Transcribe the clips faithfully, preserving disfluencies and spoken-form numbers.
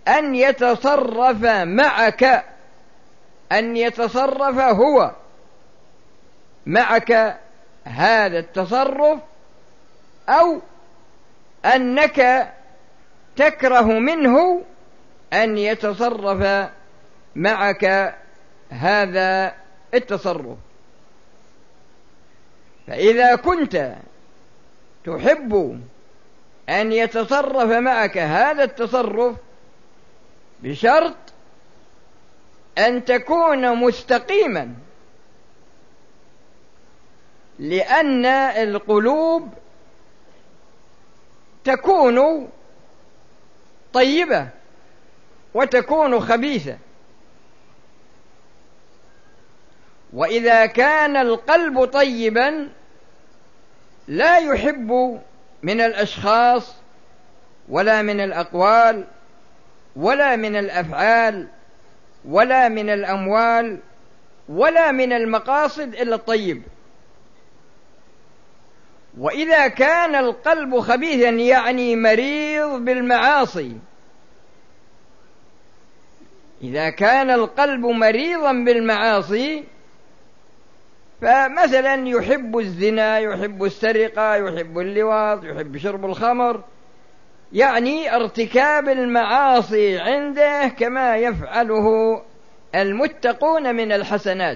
أن يتصرف معك، أن يتصرف هو معك هذا التصرف، أو أنك تكره منه أن يتصرف معك هذا التصرف. فإذا كنت تحب أن يتصرف معك هذا التصرف بشرط أن تكون مستقيما، لأن القلوب تكون طيبة وتكون خبيثة. وإذا كان القلب طيبا لا يحب من الأشخاص ولا من الأقوال ولا من الأفعال ولا من الأموال ولا من المقاصد إلا الطيب. وإذا كان القلب خبيثا يعني مريض بالمعاصي، إذا كان القلب مريضا بالمعاصي، فمثلا يحب الزنا، يحب السرقة، يحب اللواط، يحب شرب الخمر، يعني ارتكاب المعاصي عنده كما يفعله المتقون من الحسنات.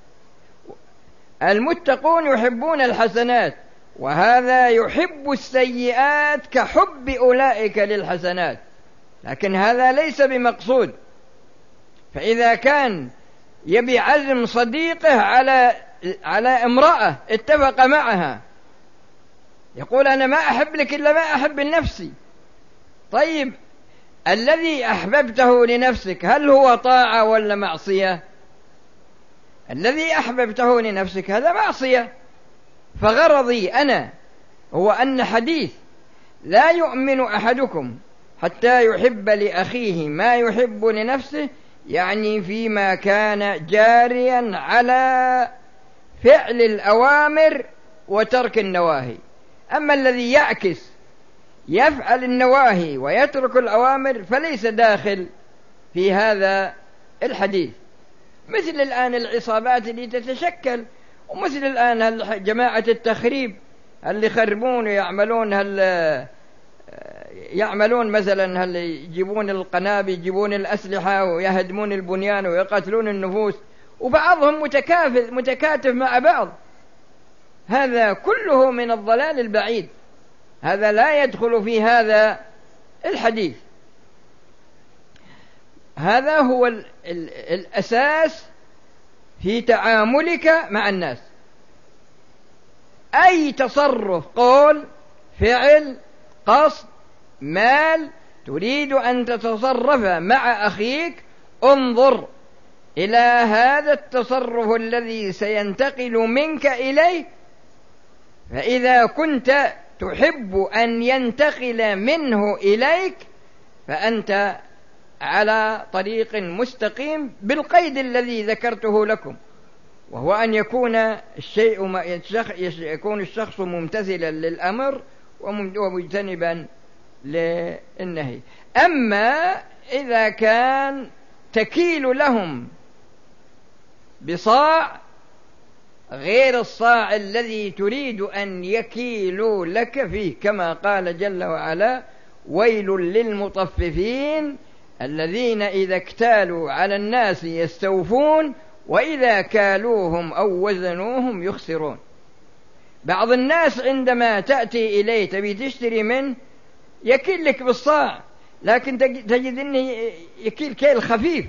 المتقون يحبون الحسنات، وهذا يحب السيئات كحب أولئك للحسنات، لكن هذا ليس بمقصود. فإذا كان يبي عزم صديقه على على امرأة اتفق معها، يقول أنا ما أحب لك إلا ما أحب لنفسي، طيب الذي أحببته لنفسك هل هو طاعة ولا معصية؟ الذي أحببته لنفسك هذا معصية. فغرضي أنا هو أن حديث لا يؤمن أحدكم حتى يحب لأخيه ما يحب لنفسه، يعني فيما كان جاريا على فعل الأوامر وترك النواهي. أما الذي يعكس يفعل النواهي ويترك الأوامر فليس داخل في هذا الحديث. مثل الآن العصابات اللي تتشكل، ومثل الآن جماعة التخريب اللي يخربون ويعملون هل يعملون مثلا هل يجيبون القنابل، يجيبون الأسلحة ويهدمون البنيان ويقتلون النفوس، وبعضهم متكافل متكاتف مع بعض. هذا كله من الضلال البعيد، هذا لا يدخل في هذا الحديث. هذا هو ال ال الأساس في تعاملك مع الناس. أي تصرف، قول، فعل، قصد، مال تريد أن تتصرف مع أخيك، انظر إلى هذا التصرف الذي سينتقل منك إليه، فإذا كنت تحب أن ينتقل منه إليك فأنت على طريق مستقيم بالقيد الذي ذكرته لكم، وهو أن يكون الشيء يكون الشخص ممتثلا للأمر ومجتنبا للنهي. أما إذا كان تكيل لهم بصاع غير الصاع الذي تريد أن يكيلوا لك فيه، كما قال جل وعلا: ويل للمطففين الذين إذا اكتالوا على الناس يستوفون وإذا كالوهم أو وزنوهم يخسرون. بعض الناس عندما تأتي إليه تبي تشتري منه يكيل لك بالصاع، لكن تجد أنه يكيل كيل خفيف،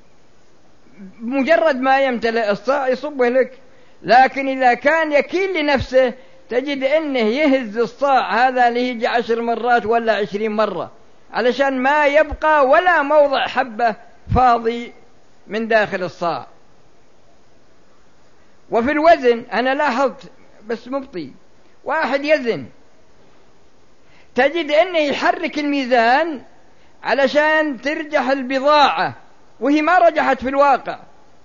مجرد ما يمتلئ الصاع يصبه لك. لكن إذا كان يكيل لنفسه تجد أنه يهز الصاع هذا ليجي عشر مرات ولا عشرين مرة، علشان ما يبقى ولا موضع حبة فاضي من داخل الصاع. وفي الوزن أنا لاحظت بس مبطي، واحد يزن تجد أنه يحرك الميزان علشان ترجح البضاعة وهي ما رجحت في الواقع،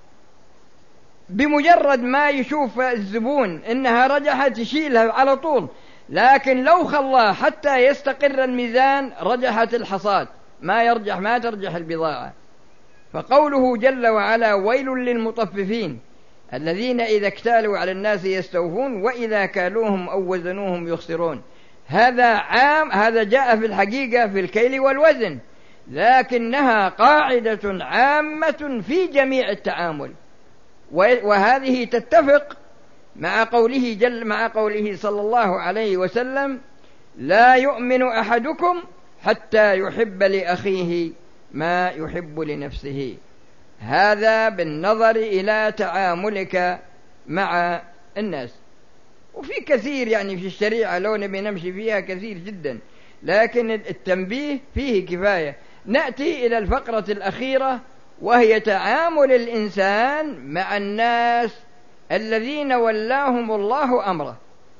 بمجرد ما يشوف الزبون إنها رجحت يشيلها على طول، لكن لو خلاه حتى يستقر الميزان رجحت الحصاد ما يرجح ما ترجح البضاعة. فقوله جل وعلا ويل للمطففين الذين إذا اكتالوا على الناس يستوفون وإذا كالوهم أو وزنوهم يخسرون، هذا عام، هذا جاء في الحقيقة في الكيل والوزن، لكنها قاعدة عامة في جميع التعامل، وهذه تتفق مع قوله جل مع قوله صلى الله عليه وسلم لا يؤمن أحدكم حتى يحب لأخيه ما يحب لنفسه. هذا بالنظر إلى تعاملك مع الناس. وفي كثير يعني في الشريعة لو نبي نمشي فيها كثير جدا، لكن التنبيه فيه كفاية. نأتي إلى الفقرة الأخيرة وهي تعامل الإنسان مع الناس الذين ولاهم الله أمره.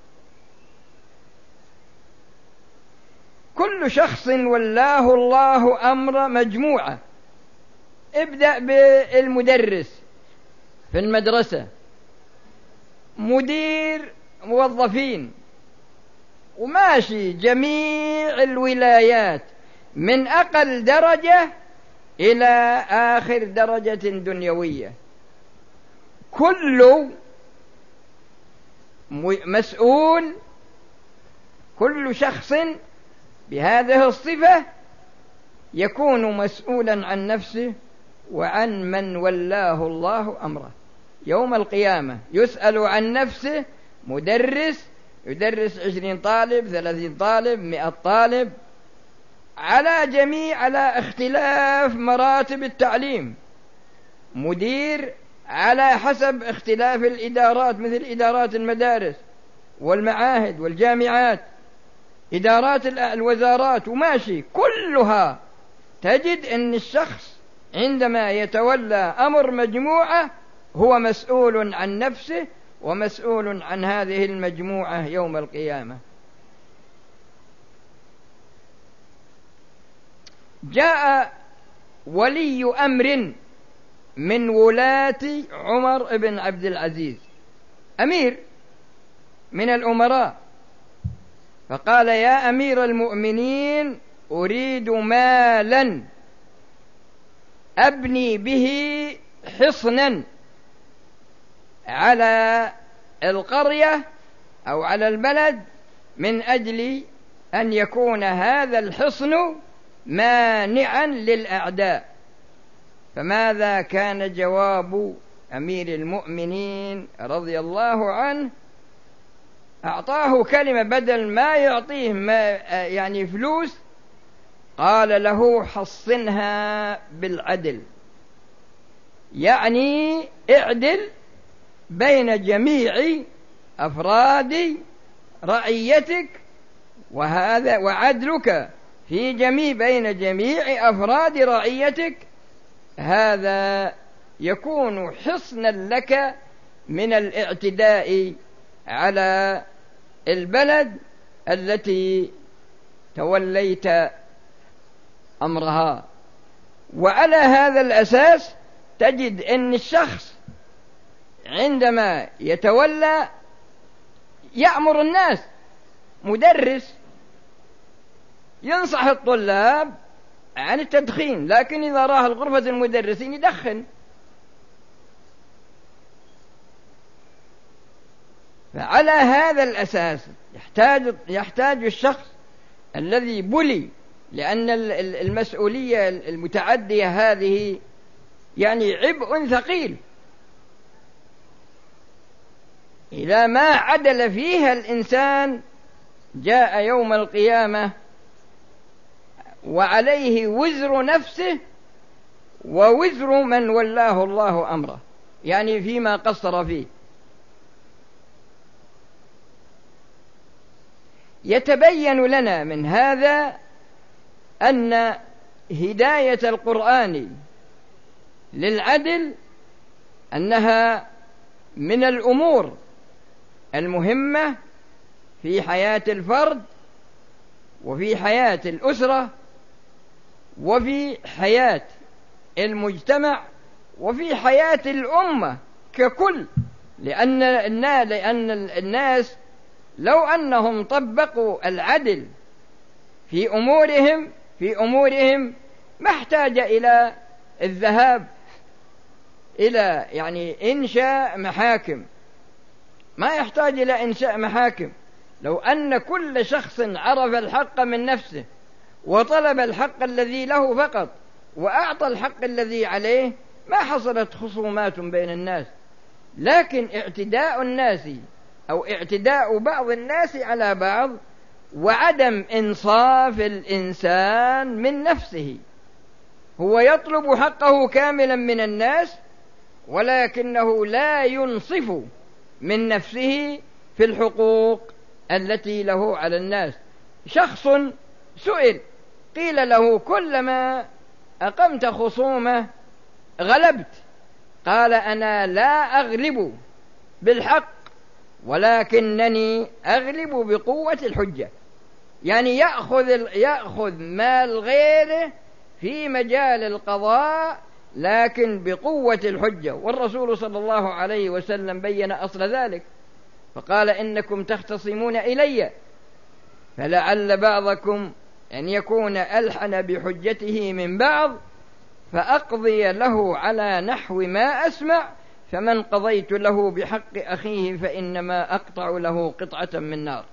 كل شخص ولاه الله أمر مجموعة. ابدأ بالمدرس في المدرسة، مدير موظفين، وماشي جميع الولايات من أقل درجة إلى آخر درجة دنيوية، كل مسؤول، كل شخص بهذه الصفة يكون مسؤولا عن نفسه وعن من ولاه الله أمره. يوم القيامة يسأل عن نفسه. مدرس يدرس عشرين طالب، ثلاثين طالب، مئة طالب، على جميع على اختلاف مراتب التعليم. مدير على حسب اختلاف الإدارات، مثل إدارات المدارس والمعاهد والجامعات، إدارات الوزارات، وماشي كلها تجد أن الشخص عندما يتولى أمر مجموعة هو مسؤول عن نفسه ومسؤول عن هذه المجموعة يوم القيامة. جاء ولي أمر من ولاة عمر بن عبد العزيز، أمير من الأمراء، فقال يا أمير المؤمنين أريد مالا أبني به حصنا على القرية أو على البلد من أجل أن يكون هذا الحصن مانعا للأعداء. فماذا كان جواب أمير المؤمنين رضي الله عنه؟ أعطاه كلمة بدل ما يعطيه ما يعني فلوس، قال له حصنها بالعدل، يعني اعدل بين جميع أفراد رعيتك، وهذا وعدلك في جميع بين جميع أفراد رعيتك هذا يكون حصنا لك من الاعتداء على البلد التي توليت أمرها. وعلى هذا الأساس تجد أن الشخص عندما يتولى يأمر الناس، مدرس ينصح الطلاب عن التدخين، لكن إذا راه الغرفة المدرسين يدخن. فعلى هذا الأساس يحتاج يحتاج الشخص الذي بلي، لأن المسؤولية المتعدية هذه يعني عبء ثقيل، إذا ما عدل فيها الإنسان جاء يوم القيامة وعليه وزر نفسه ووزر من ولاه الله أمره، يعني فيما قصر فيه. يتبين لنا من هذا أن هداية القرآن للعدل أنها من الأمور المهمة في حياة الفرد وفي حياة الأسرة وفي حياة المجتمع وفي حياة الأمة ككل، لأن لأن الناس لو أنهم طبقوا العدل في أمورهم في أمورهم ما احتاج إلى الذهاب إلى يعني إنشاء محاكم، ما يحتاج إلى إنشاء محاكم. لو أن كل شخص عرف الحق من نفسه وطلب الحق الذي له فقط وأعطى الحق الذي عليه ما حصلت خصومات بين الناس. لكن اعتداء الناس أو اعتداء بعض الناس على بعض وعدم إنصاف الإنسان من نفسه، هو يطلب حقه كاملا من الناس ولكنه لا ينصف من نفسه في الحقوق التي له على الناس. شخص سئل قيل له كلما أقمت خصومة غلبت، قال أنا لا أغلب بالحق ولكنني أغلب بقوة الحجة، يعني يأخذ, يأخذ مال غيره في مجال القضاء لكن بقوة الحجة. والرسول صلى الله عليه وسلم بين أصل ذلك فقال إنكم تختصمون إلي فلعل بعضكم أن يكون ألحن بحجته من بعض فأقضي له على نحو ما أسمع، فمن قضيت له بحق أخيه فإنما أقطع له قطعة من نار.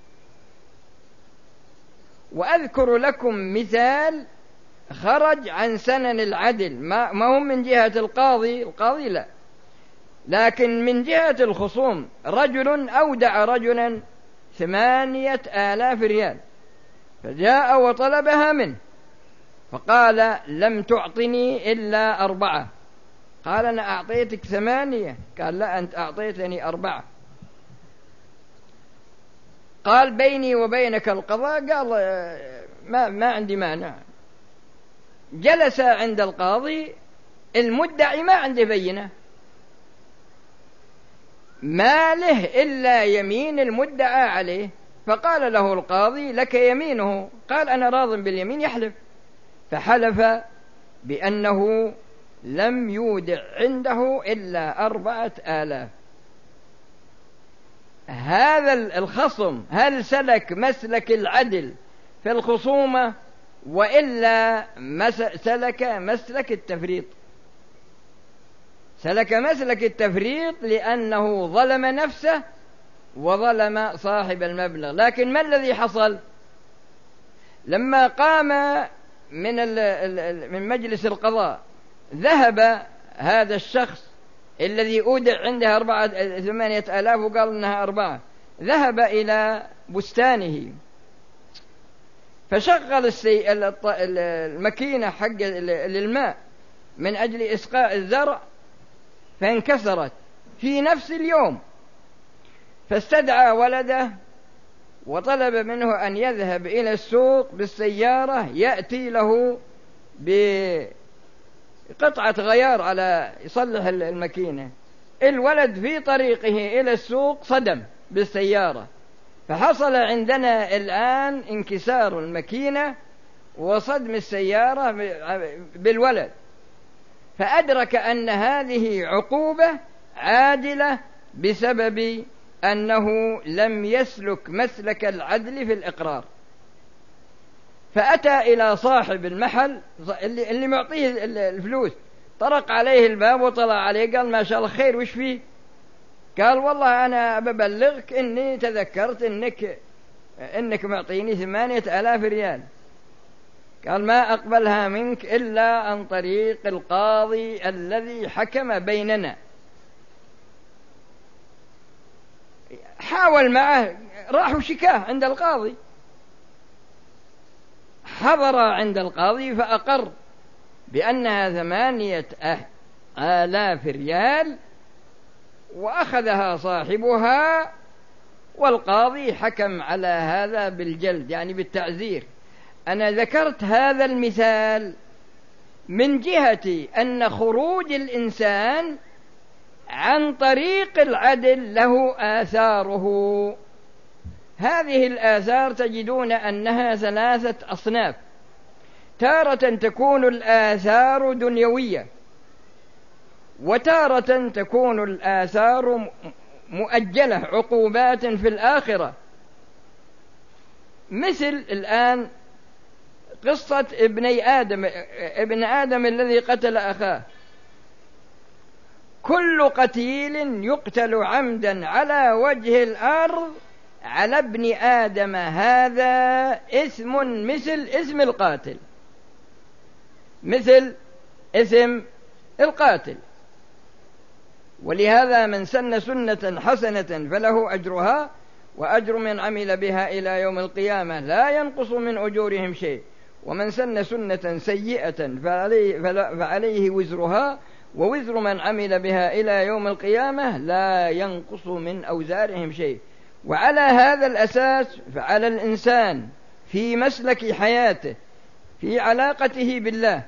وأذكر لكم مثال خرج عن سنن العدل، ما, ما هم من جهة القاضي القاضي لا، لكن من جهة الخصوم. رجل أودع رجلا ثمانية آلاف ريال فجاء وطلبها منه فقال لم تعطني إلا أربعة، قال أنا أعطيتك ثمانية، قال لا أنت أعطيتني أربعة، قال بيني وبينك القضاء، قال ما, ما عندي مانع. جلس عند القاضي، المدعي ما عنده بينة، ما له إلا يمين المدعى عليه، فقال له القاضي لك يمينه، قال أنا راض باليمين، يحلف. فحلف بأنه لم يودع عنده إلا أربعة آلاف. هذا الخصم هل سلك مسلك العدل في الخصومة وإلا سلك مسلك التفريط؟ سلك مسلك التفريط لأنه ظلم نفسه وظلم صاحب المبلغ. لكن ما الذي حصل لما قام من من مجلس القضاء؟ ذهب هذا الشخص الذي أودع عنده أربعة ثمانية آلاف وقال إنها أربعة، ذهب إلى بستانه فشغل الماكينة حق للماء من أجل إسقاء الزرع فانكسرت في نفس اليوم، فاستدعى ولده وطلب منه أن يذهب إلى السوق بالسيارة يأتي له بقطعة غيار على يصلح الماكينة. الولد في طريقه إلى السوق صدم بالسيارة، فحصل عندنا الآن انكسار الماكينة وصدم السيارة بالولد، فأدرك أن هذه عقوبة عادلة بسبب أنه لم يسلك مسلك العدل في الإقرار. فأتى إلى صاحب المحل اللي, اللي معطيه الفلوس، طرق عليه الباب وطلع عليه قال ما شاء الله خير وش فيه؟ قال والله أنا ببلغك إني تذكرت إنك إنك معطيني ثمانية آلاف ريال. قال ما أقبلها منك إلا عن طريق القاضي الذي حكم بيننا. حاول معه، راحوا شكاه عند القاضي، حضر عند القاضي فأقر بأنها ثمانية آلاف ريال وأخذها صاحبها، والقاضي حكم على هذا بالجلد يعني بالتعزير. أنا ذكرت هذا المثال من جهة أن خروج الإنسان عن طريق العدل له آثاره. هذه الآثار تجدون أنها ثلاثة أصناف، تارة تكون الآثار دنيوية، وتارة تكون الآثار مؤجلة عقوبات في الآخرة، مثل الآن قصة ابني آدم ابن آدم الذي قتل أخاه. كل قتيل يقتل عمدا على وجه الأرض على ابن آدم هذا إثم مثل إثم القاتل، مثل إثم القاتل. ولهذا من سن سنة حسنة فله أجرها وأجر من عمل بها إلى يوم القيامة لا ينقص من أجورهم شيء، ومن سن سنة سيئة فعليه, فعليه وزرها ووزر من عمل بها إلى يوم القيامة لا ينقص من أوزارهم شيء. وعلى هذا الأساس فعلى الإنسان في مسلك حياته، في علاقته بالله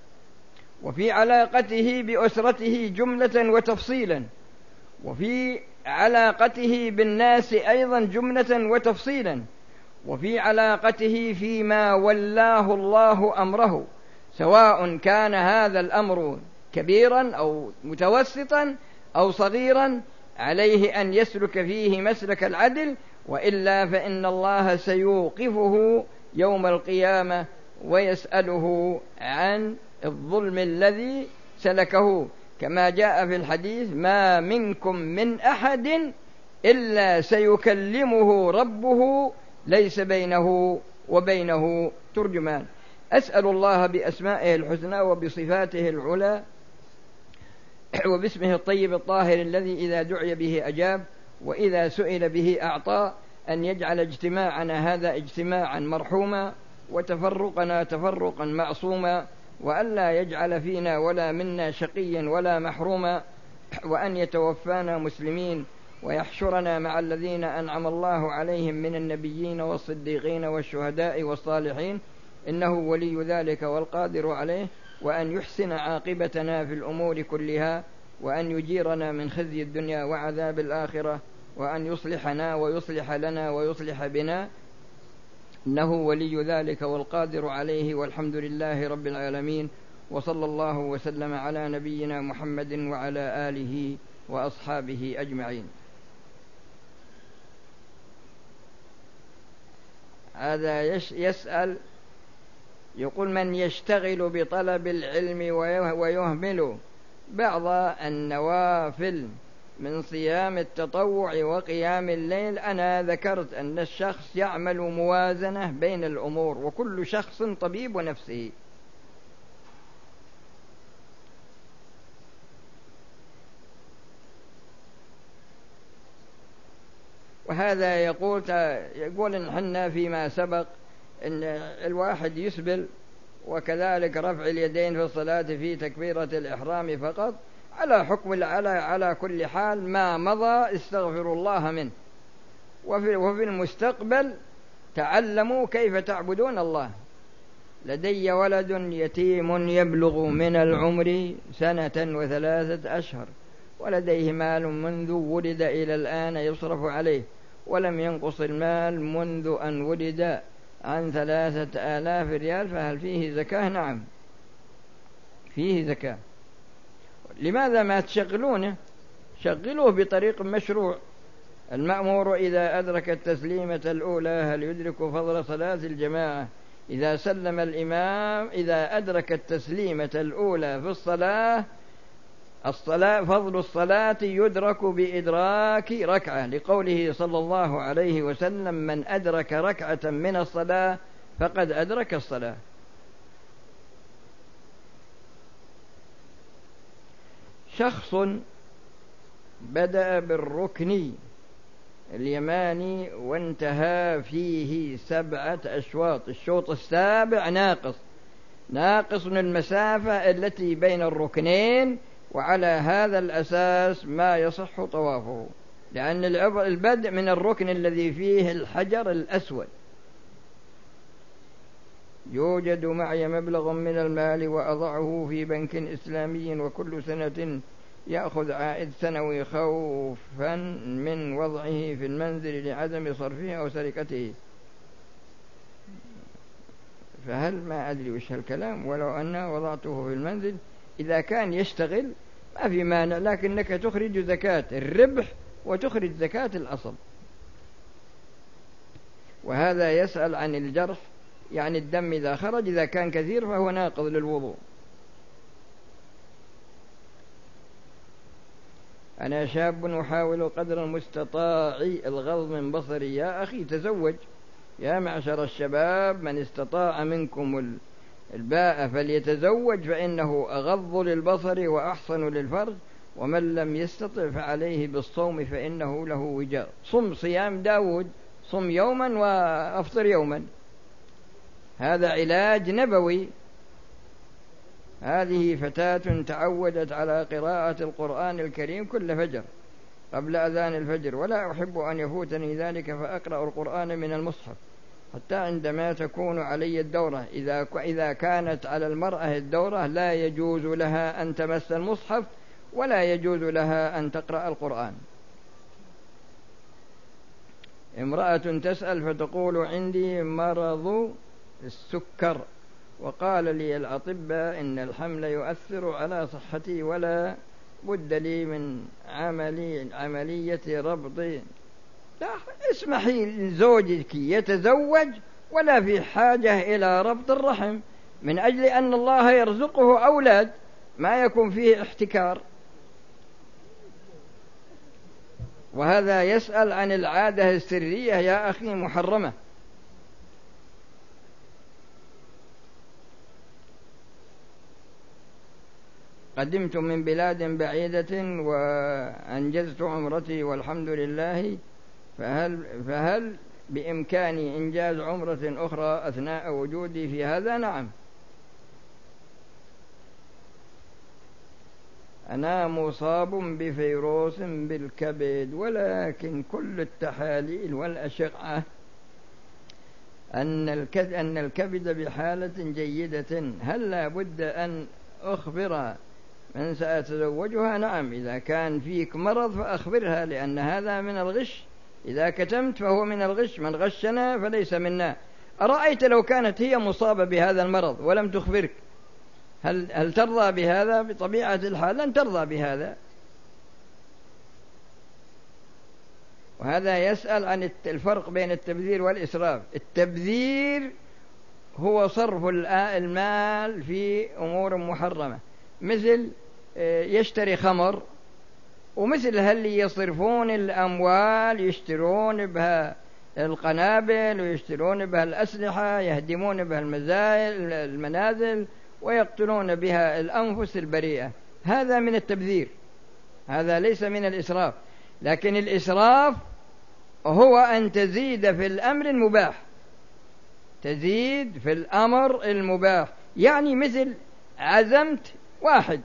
وفي علاقته بأسرته جملة وتفصيلا، وفي علاقته بالناس أيضا جملة وتفصيلا، وفي علاقته فيما ولاه الله أمره، سواء كان هذا الأمر كبيرا أو متوسطا أو صغيرا، عليه أن يسلك فيه مسلك العدل، وإلا فإن الله سيوقفه يوم القيامة ويسأله عن الظلم الذي سلكه، كما جاء في الحديث: ما منكم من أحد إلا سيكلمه ربه ليس بينه وبينه ترجمان. أسأل الله بأسمائه الحسنى وبصفاته العلى وباسمه الطيب الطاهر الذي إذا دعي به أجاب وإذا سئل به أعطى، أن يجعل اجتماعنا هذا اجتماعا مرحوما وتفرقنا تفرقا معصوما، وألا يجعل فينا ولا منا شقيا ولا محروما، وأن يتوفانا مسلمين ويحشرنا مع الذين أنعم الله عليهم من النبيين والصديقين والشهداء والصالحين، إنه ولي ذلك والقادر عليه، وأن يحسن عاقبتنا في الأمور كلها، وأن يجيرنا من خزي الدنيا وعذاب الآخرة، وأن يصلحنا ويصلح لنا ويصلح بنا، إنه ولي ذلك والقادر عليه، والحمد لله رب العالمين. وصلى الله وسلم على نبينا محمد وعلى آله وأصحابه أجمعين. هذا يسأل يقول: من يشتغل بطلب العلم ويهمل بعض النوافل من صيام التطوع وقيام الليل؟ أنا ذكرت أن الشخص يعمل موازنة بين الأمور، وكل شخص طبيب نفسه. وهذا يقول يقول إن حنا فيما سبق إن الواحد يسبل، وكذلك رفع اليدين في الصلاة في تكبيرة الإحرام فقط، على حكم على على كل حال ما مضى استغفر الله منه، وفي, وفي المستقبل تعلموا كيف تعبدون الله. لدي ولد يتيم يبلغ من العمر سنة وثلاثة أشهر، ولديه مال منذ ولد إلى الآن يصرف عليه، ولم ينقص المال منذ أن ولد عن ثلاثة آلاف ريال، فهل فيه زكاة؟ نعم فيه زكاة. لماذا ما تشغلونه؟ شغلوه بطريق مشروع. المأمور إذا أدرك التسليمة الأولى هل يدرك فضل صلاة الجماعة؟ إذا سلم الإمام إذا أدرك التسليمة الأولى في الصلاة الصلاة فضل الصلاة يدرك بإدراك ركعة، لقوله صلى الله عليه وسلم: من أدرك ركعة من الصلاة فقد أدرك الصلاة. شخص بدأ بالركن اليماني وانتهى فيه سبعة أشواط، الشوط السابع ناقص ناقص من المسافة التي بين الركنين، وعلى هذا الأساس ما يصح طوافه، لأن البدء من الركن الذي فيه الحجر الأسود. يوجد معي مبلغ من المال وأضعه في بنك إسلامي، وكل سنة يأخذ عائد سنوي خوفا من وضعه في المنزل لعدم صرفه أو سرقته، فهل ما أدري وش هالكلام، ولو أن وضعته في المنزل إذا كان يشتغل ما في مانع، لكنك تخرج زكاة الربح وتخرج زكاة الأصل. وهذا يسأل عن الجرح يعني الدم إذا خرج إذا كان كثير فهو ناقض للوضوء. أنا شاب أحاول قدر المستطاع الغض من بصري. يا أخي تزوج، يا معشر الشباب، من استطاع منكم الباء فليتزوج فإنه أغض للبصر وأحصن للفرج، ومن لم يستطع فعليه بالصوم فإنه له وجاء. صم صيام داود، صم يوما وأفطر يوما، هذا علاج نبوي. هذه فتاة تعودت على قراءة القرآن الكريم كل فجر قبل أذان الفجر، ولا أحب أن يفوتني ذلك فأقرأ القرآن من المصحف حتى عندما تكون علي الدورة. إذا إذا كانت على المرأة الدورة لا يجوز لها أن تمس المصحف ولا يجوز لها أن تقرأ القرآن. امرأة تسأل فتقول عندي مرض السكر، وقال لي الأطباء إن الحمل يؤثر على صحتي ولا بد لي من عملي عملية ربط. لا، اسمحي لزوجك يتزوج ولا في حاجة إلى ربط الرحم، من أجل أن الله يرزقه أولاد ما يكون فيه احتكار. وهذا يسأل عن العادة السرية، يا أخي محرمة. قدمت من بلاد بعيدة وأنجزت عمرتي والحمد لله، فهل, فهل بإمكاني إنجاز عمرة أخرى أثناء وجودي في هذا؟ نعم. أنا مصاب بفيروس بالكبد، ولكن كل التحاليل والأشعة أن أن الكبد بحالة جيدة. هل لا بد أن أخبر من سأتزوجها؟ نعم، إذا كان فيك مرض فأخبرها، لأن هذا من الغش. إذا كتمت فهو من الغش، من غشنا فليس منا. أرأيت لو كانت هي مصابة بهذا المرض ولم تخبرك، هل, هل ترضى بهذا؟ بطبيعة الحال لن ترضى بهذا. وهذا يسأل عن الفرق بين التبذير والإسراف. التبذير هو صرف المال في أمور محرمة، مثل يشتري خمر، ومثل هل يصرفون الأموال، يشترون بها القنابل ويشترون بها الأسلحة، يهدمون بها المنازل ويقتلون بها الأنفس البريئة. هذا من التبذير، هذا ليس من الإسراف. لكن الإسراف هو أن تزيد في الأمر المباح، تزيد في الأمر المباح. يعني مثل عزمت واحد،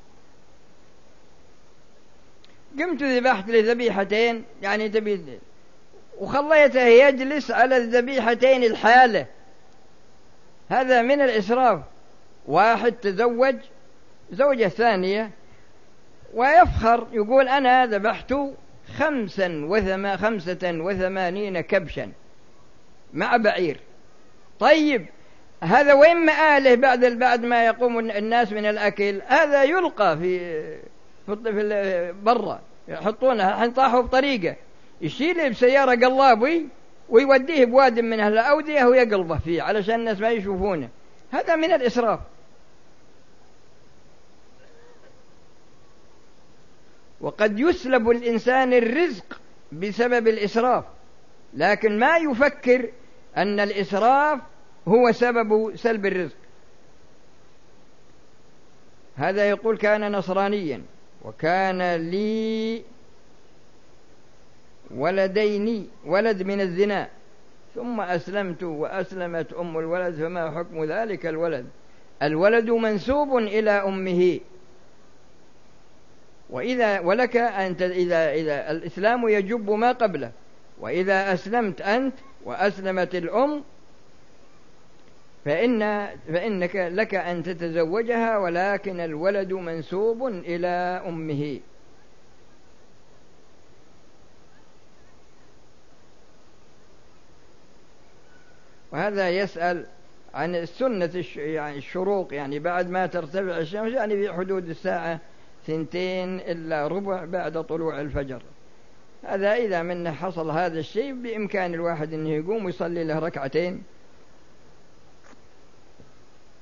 قمت ذبحت لذبيحتين، يعني تبي، وخليته يجلس على الذبيحتين الحالة، هذا من الإسراف. واحد تزوج زوجة ثانية ويفخر يقول أنا ذبحت خمسا وثما خمسة وثمانين كبشا مع بعير. طيب هذا وين مآله بعد بعد ما يقوم الناس من الأكل؟ هذا يلقى في في برا، يحطونه حنطاحه بطريقة، يشيله بسيارة قلابي ويوديه بواد من أهل الأودية ويقلبه فيه علشان الناس ما يشوفونه. هذا من الإسراف. وقد يسلب الإنسان الرزق بسبب الإسراف، لكن ما يفكر أن الإسراف هو سبب سلب الرزق. هذا يقول كان نصرانيا وكان لي ولدين، ولد من الزنا، ثم أسلمت وأسلمت أم الولد، فما حكم ذلك الولد؟ الولد منسوب إلى أمه، وإذا ولك أنت إذا إذا الإسلام يجب ما قبله، وإذا أسلمت أنت وأسلمت الأم فإن فإنك لك أن تتزوجها، ولكن الولد منسوب إلى أمه. وهذا يسأل عن السنة يعني الشروق، يعني بعد ما ترتفع الشمس، يعني في حدود الساعة ثنتين إلا ربع بعد طلوع الفجر. هذا إذا منه حصل هذا الشيء بإمكان الواحد أنه يقوم ويصلي له ركعتين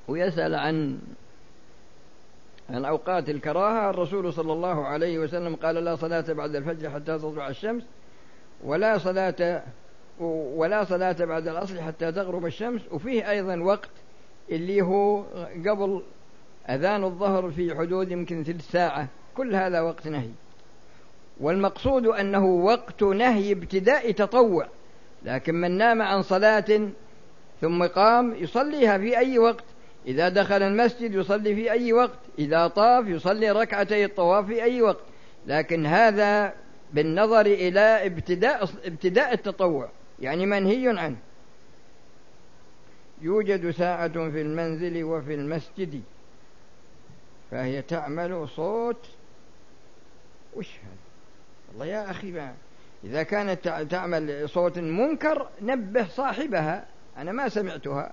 ويسأل عن عن أوقات الكراهة. الرسول صلى الله عليه وسلم قال: لا صلاة بعد الفجر حتى تطلع الشمس، ولا صلاة ولا صلاة بعد العصر حتى تغرب الشمس. وفيه أيضا وقت اللي هو قبل أذان الظهر في حدود يمكن ثلث ساعة، كل هذا وقت نهي. والمقصود أنه وقت نهي ابتداء تطوع، لكن من نام عن صلاة ثم قام يصليها في أي وقت، إذا دخل المسجد يصلي في أي وقت، إذا طاف يصلي ركعتي الطواف في أي وقت، لكن هذا بالنظر إلى ابتداء ابتداء التطوع، يعني منهي عنه. يوجد ساعة في المنزل وفي المسجد فهي تعمل صوت. وش هذا؟ والله يا أخي ما إذا كانت تعمل صوت منكر نبه صاحبها، أنا ما سمعتها.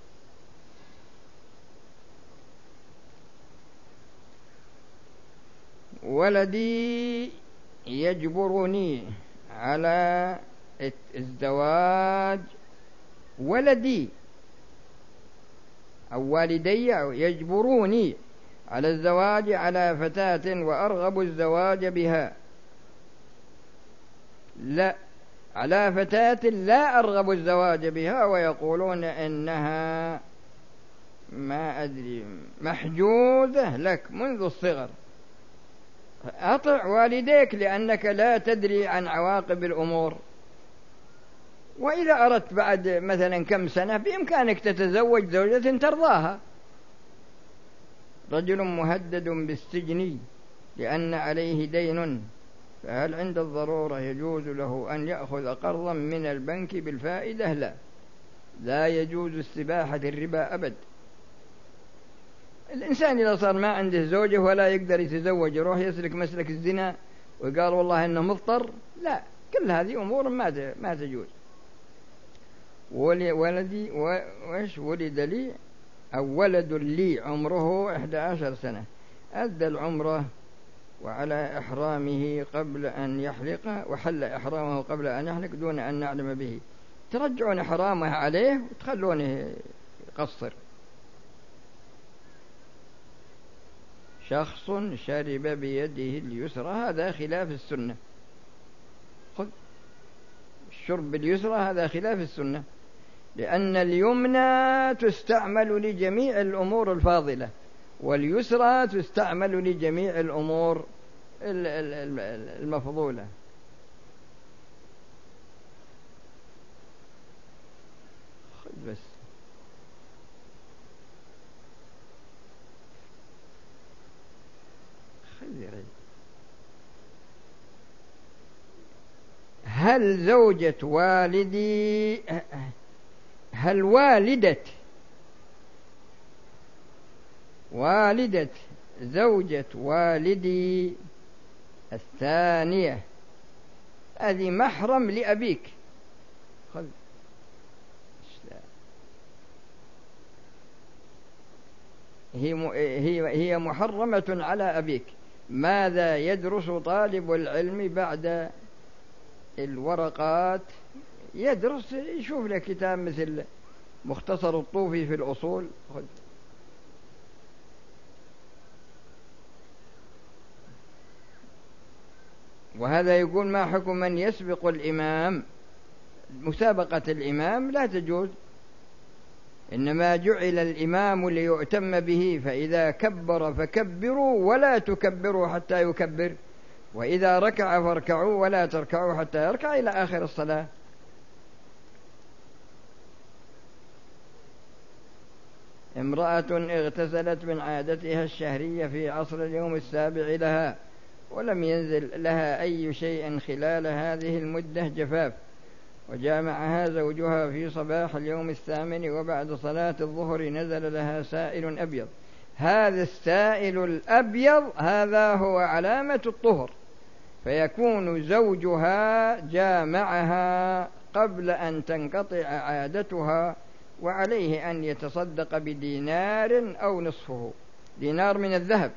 ولدي يجبرني على الزواج، ولدي أو والدي يجبروني على الزواج على فتاة وأرغب الزواج بها. لا، على فتاة لا أرغب الزواج بها، ويقولون إنها ما أدري محجوزة لك منذ الصغر. أطع والديك لأنك لا تدري عن عواقب الأمور، وإذا أردت بعد مثلا كم سنة بإمكانك تتزوج زوجة ترضاها. رجل مهدد بالسجن لأن عليه دين، فهل عند الضرورة يجوز له أن يأخذ قرضا من البنك بالفائدة؟ لا، لا يجوز استباحة الربا أبد. الإنسان إذا صار ما عنده زوجة ولا يقدر يتزوج يروح يسلك مسلك الزنا وقال والله إنه مضطر، لا، كل هذه أمور ما ما تجوز. ولدي وإيش ولد لي أو ولد لي عمره إحدى عشر سنة، أدى العمرة وعلى إحرامه قبل أن يحلق، وحل إحرامه قبل أن يحلق دون أن نعلم به، ترجعون إحرامه عليه وتخلونه يقصر. شخص شرب بيده اليسرى، هذا خلاف السنة. خذ الشرب باليسرى هذا خلاف السنة، لأن اليمنى تستعمل لجميع الأمور الفاضلة، واليسرى تستعمل لجميع الأمور المفضولة. خذ بس. هل زوجة والدي هل والدة والدة زوجة والدي الثانية هذه محرم لأبيك؟ خذ. هي هي محرمة على أبيك. ماذا يدرس طالب العلم بعد الورقات؟ يدرس، يشوف له كتاب مثل مختصر الطوفي في الأصول. خذ. وهذا يقول: ما حكم من يسبق الإمام؟ مسابقة الإمام لا تجوز، إنما جعل الإمام ليؤتم به، فإذا كبر فكبروا ولا تكبروا حتى يكبر، وإذا ركع فاركعوا ولا تركعوا حتى يركع، إلى آخر الصلاة. امرأة اغتسلت من عادتها الشهرية في عصر اليوم السابع لها، ولم ينزل لها أي شيء خلال هذه المدة جفاف، وجاء معها زوجها في صباح اليوم الثامن وبعد صلاة الظهر نزل لها سائل أبيض. هذا السائل الأبيض هذا هو علامة الطهر، فيكون زوجها جامعها قبل أن تنقطع عادتها، وعليه أن يتصدق بدينار أو نصفه، دينار من الذهب.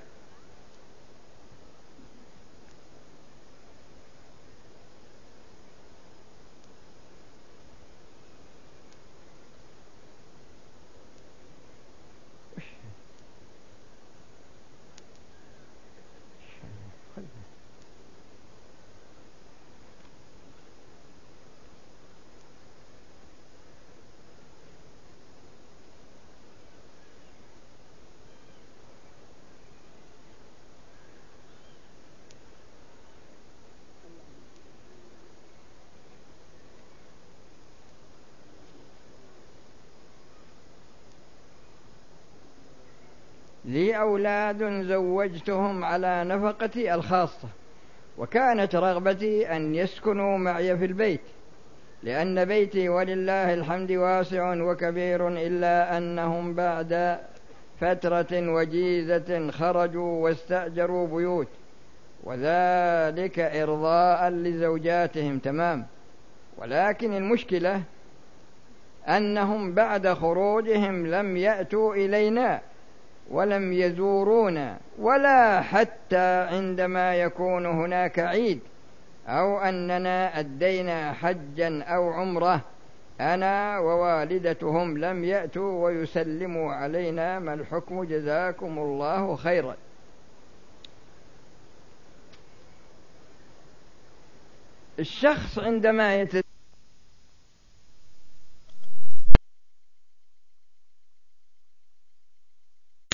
لي أولاد زوجتهم على نفقتي الخاصة، وكانت رغبتي أن يسكنوا معي في البيت، لأن بيتي ولله الحمد واسع وكبير، إلا أنهم بعد فترة وجيزة خرجوا واستأجروا بيوت، وذلك إرضاء لزوجاتهم تمام. ولكن المشكلة أنهم بعد خروجهم لم يأتوا إلينا ولم يزورونا، ولا حتى عندما يكون هناك عيد أو أننا أدينا حجا أو عمره أنا ووالدتهم لم يأتوا ويسلموا علينا. ما الحكم؟ جزاكم الله خيرا. الشخص عندما يتزوج